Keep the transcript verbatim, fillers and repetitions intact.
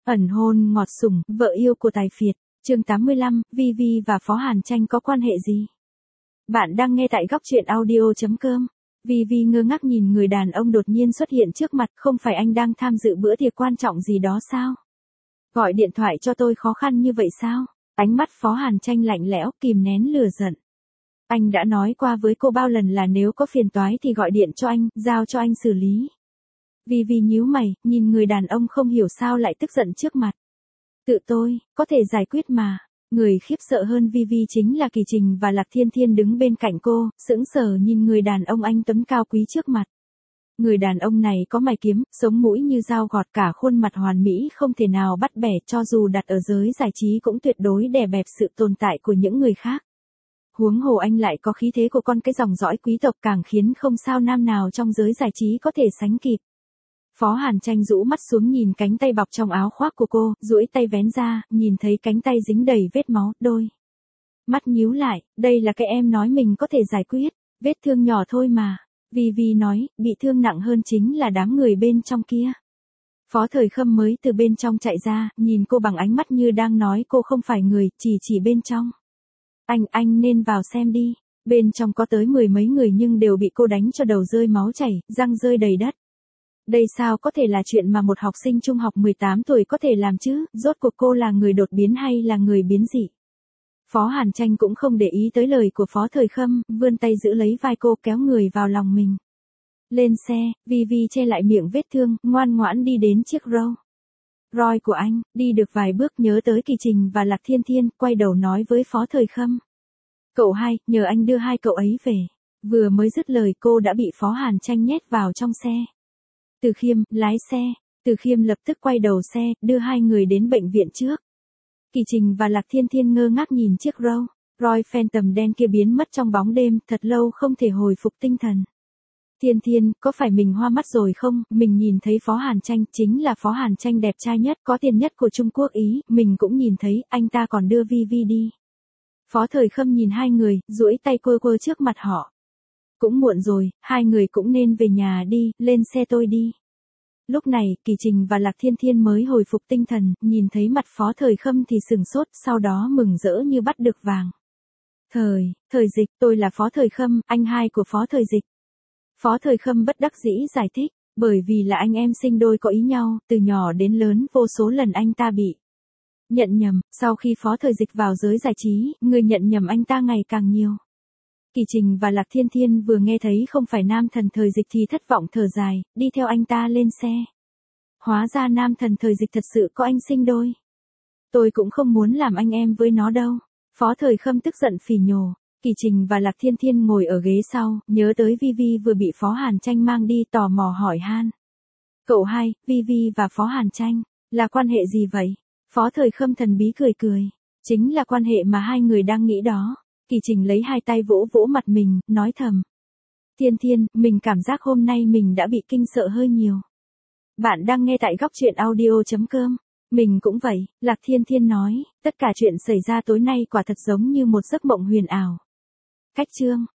Ẩn hôn ngọt sủng, vợ yêu của tài phiệt, chương tám mươi lăm, Vi Vi và Phó Hàn Tranh có quan hệ gì? Bạn đang nghe tại góc truyện audio chấm com. Vi Vi ngơ ngác nhìn người đàn ông đột nhiên xuất hiện trước mặt, không phải anh đang tham dự bữa tiệc quan trọng gì đó sao? Gọi điện thoại cho tôi khó khăn như vậy sao? Ánh mắt Phó Hàn Tranh lạnh lẽo, kìm nén lửa giận. Anh đã nói qua với cô bao lần là nếu có phiền toái thì gọi điện cho anh, giao cho anh xử lý. Vi Vi nhíu mày, nhìn người đàn ông không hiểu sao lại tức giận trước mặt. Tự tôi, có thể giải quyết mà. Người khiếp sợ hơn Vi Vi chính là Kỳ Trình và Lạc Thiên Thiên đứng bên cạnh cô, sững sờ nhìn người đàn ông anh tuấn cao quý trước mặt. Người đàn ông này có mày kiếm, sống mũi như dao gọt, cả khuôn mặt hoàn mỹ không thể nào bắt bẻ, cho dù đặt ở giới giải trí cũng tuyệt đối đè bẹp sự tồn tại của những người khác. Huống hồ anh lại có khí thế của con cái dòng dõi quý tộc, càng khiến không sao nam nào trong giới giải trí có thể sánh kịp. Phó Hàn Tranh rũ mắt xuống nhìn cánh tay bọc trong áo khoác của cô, duỗi tay vén ra, nhìn thấy cánh tay dính đầy vết máu, đôi mắt nhíu lại, đây là cái em nói mình có thể giải quyết, vết thương nhỏ thôi mà. Vi Vi nói, bị thương nặng hơn chính là đám người bên trong kia. Phó Thời Khâm mới từ bên trong chạy ra, nhìn cô bằng ánh mắt như đang nói cô không phải người, chỉ chỉ bên trong. Anh, anh nên vào xem đi. Bên trong có tới mười mấy người nhưng đều bị cô đánh cho đầu rơi máu chảy, răng rơi đầy đất. Đây sao có thể là chuyện mà một học sinh trung học mười tám tuổi có thể làm chứ, rốt cuộc cô là người đột biến hay là người biến dị? Phó Hàn Tranh cũng không để ý tới lời của Phó Thời Khâm, vươn tay giữ lấy vai cô kéo người vào lòng mình. Lên xe, Vi Vi che lại miệng vết thương, ngoan ngoãn đi đến chiếc Rolls Royce của anh, đi được vài bước nhớ tới Kỳ Trình và Lạc Thiên Thiên, quay đầu nói với Phó Thời Khâm. Cậu hai, nhờ anh đưa hai cậu ấy về. Vừa mới dứt lời cô đã bị Phó Hàn Tranh nhét vào trong xe. Từ Khiêm, lái xe. Từ Khiêm lập tức quay đầu xe, đưa hai người đến bệnh viện trước. Kỳ Trình và Lạc Thiên Thiên ngơ ngác nhìn chiếc Rolls Royce Phantom đen kia biến mất trong bóng đêm, thật lâu không thể hồi phục tinh thần. Thiên Thiên, có phải mình hoa mắt rồi không? Mình nhìn thấy Phó Hàn Tranh, chính là Phó Hàn Tranh đẹp trai nhất, có tiền nhất của Trung Quốc Ý, mình cũng nhìn thấy, anh ta còn đưa Vi Vi đi. Phó Thời Khâm nhìn hai người, duỗi tay quơ quơ trước mặt họ. Cũng muộn rồi, hai người cũng nên về nhà đi, lên xe tôi đi. Lúc này, Kỳ Trình và Lạc Thiên Thiên mới hồi phục tinh thần, nhìn thấy mặt Phó Thời Khâm thì sừng sốt, sau đó mừng rỡ như bắt được vàng. Thời, Thời Dịch, tôi là Phó Thời Khâm, anh hai của Phó Thời Dịch. Phó Thời Khâm bất đắc dĩ giải thích, bởi vì là anh em sinh đôi có ý nhau, từ nhỏ đến lớn vô số lần anh ta bị nhận nhầm, sau khi Phó Thời Dịch vào giới giải trí, người nhận nhầm anh ta ngày càng nhiều. Kỳ Trình và Lạc Thiên Thiên vừa nghe thấy không phải nam thần Thời Dịch thì thất vọng thở dài, đi theo anh ta lên xe. Hóa ra nam thần Thời Dịch thật sự có anh sinh đôi. Tôi cũng không muốn làm anh em với nó đâu. Phó Thời Khâm tức giận phỉ nhổ. Kỳ Trình và Lạc Thiên Thiên ngồi ở ghế sau, nhớ tới Vi Vi vừa bị Phó Hàn Tranh mang đi, tò mò hỏi han. Cậu hai, Vi Vi và Phó Hàn Tranh, là quan hệ gì vậy? Phó Thời Khâm thần bí cười cười. Chính là quan hệ mà hai người đang nghĩ đó. Kỳ Trình lấy hai tay vỗ vỗ mặt mình, nói thầm. Thiên Thiên, mình cảm giác hôm nay mình đã bị kinh sợ hơi nhiều. Bạn đang nghe tại góc truyện audio chấm com. Mình cũng vậy, Lạc Thiên Thiên nói, tất cả chuyện xảy ra tối nay quả thật giống như một giấc mộng huyền ảo. Cách chương.